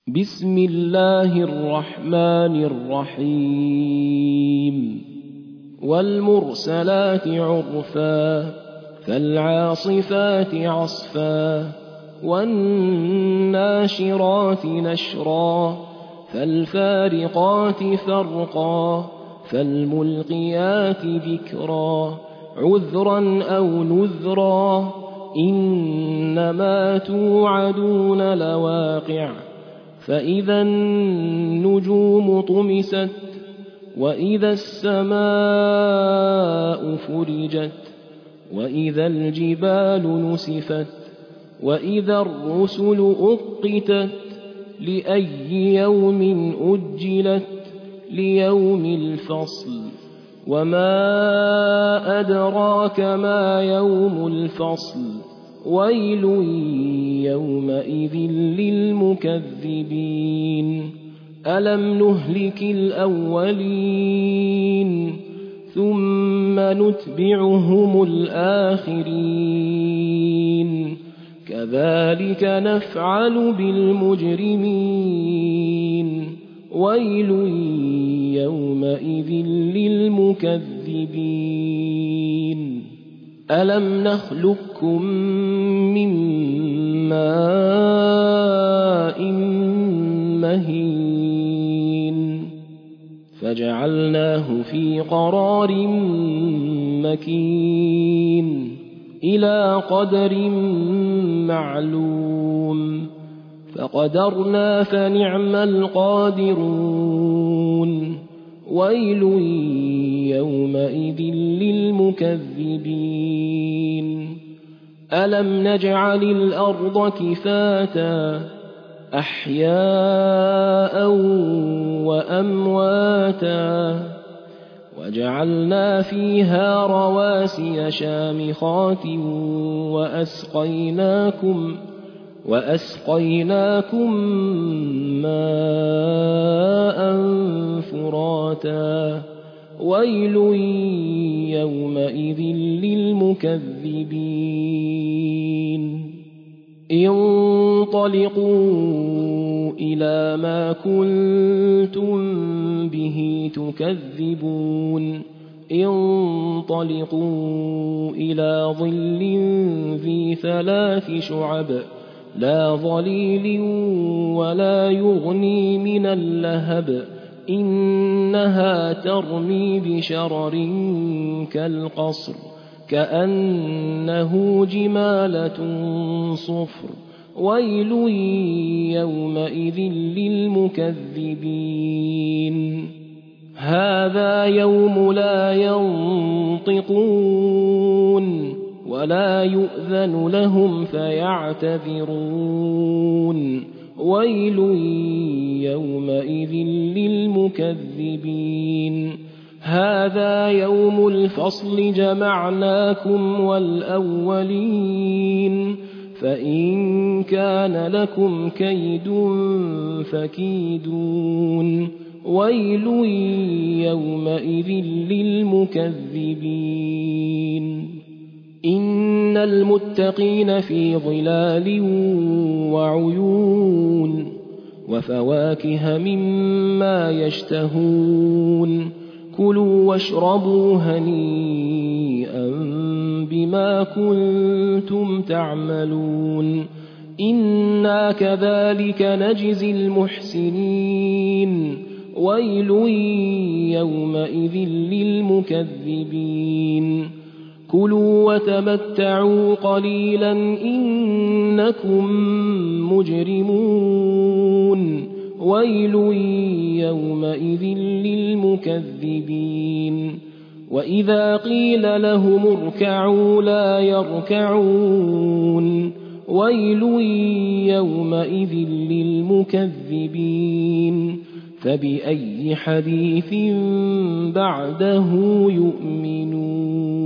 بسم الله الرحمن الرحيم والمرسلات عرفا فالعاصفات عصفا والناشرات نشرا فالفارقات فرقا فالملقيات ذكرا عذرا أو نذرا إنما توعدون لواقع فإذا النجوم طمست وإذا السماء فرجت وإذا الجبال نسفت وإذا الرسل أقتت لأي يوم أجلت ليوم الفصل وما أدراك ما يوم الفصل ويل يومئذ للمكذبين ألم نهلك الأولين ثم نتبعهم الآخرين كذلك نفعل بالمجرمين ويل يومئذ للمكذبين ألم نخلقكم من ماء مهين فجعلناه في قرار مكين إلى قدر معلوم فقدرنا فنعم القادرون ويل يومئذ للمكذبين ألم نجعل الأرض كفاتا أحياء وأمواتا وجعلنا فيها رواسي شامخات وأسقيناكم ماء فراتا ويل يومئذ للمكذبين انطلقوا إلى ما كنتم به تكذبون انطلقوا إلى ظل ذي 3 شعب لا ظليل ولا يغني من اللهب إنها ترمي بشرر كالقصر كأنه جمالة صفر ويل يومئذ للمكذبين هذا يوم لا ينطقون ولا يؤذن لهم فيعتذرون ويل يومئذ للمكذبين هذا يوم الفصل جمعناكم والأولين فإن كان لكم كيد فكيدون ويل يومئذ للمكذبين إن المتقين في ظلال وعيون وفواكه مما يشتهون كلوا واشربوا هنيئا بما كنتم تعملون إنا كذلك نجزي المحسنين ويل يومئذ للمكذبين كلوا وتمتعوا قليلا إنكم مجرمون ويل يومئذ للمكذبين وإذا قيل لهم اركعوا لا يركعون ويل يومئذ للمكذبين فبأي حديث بعده يؤمنون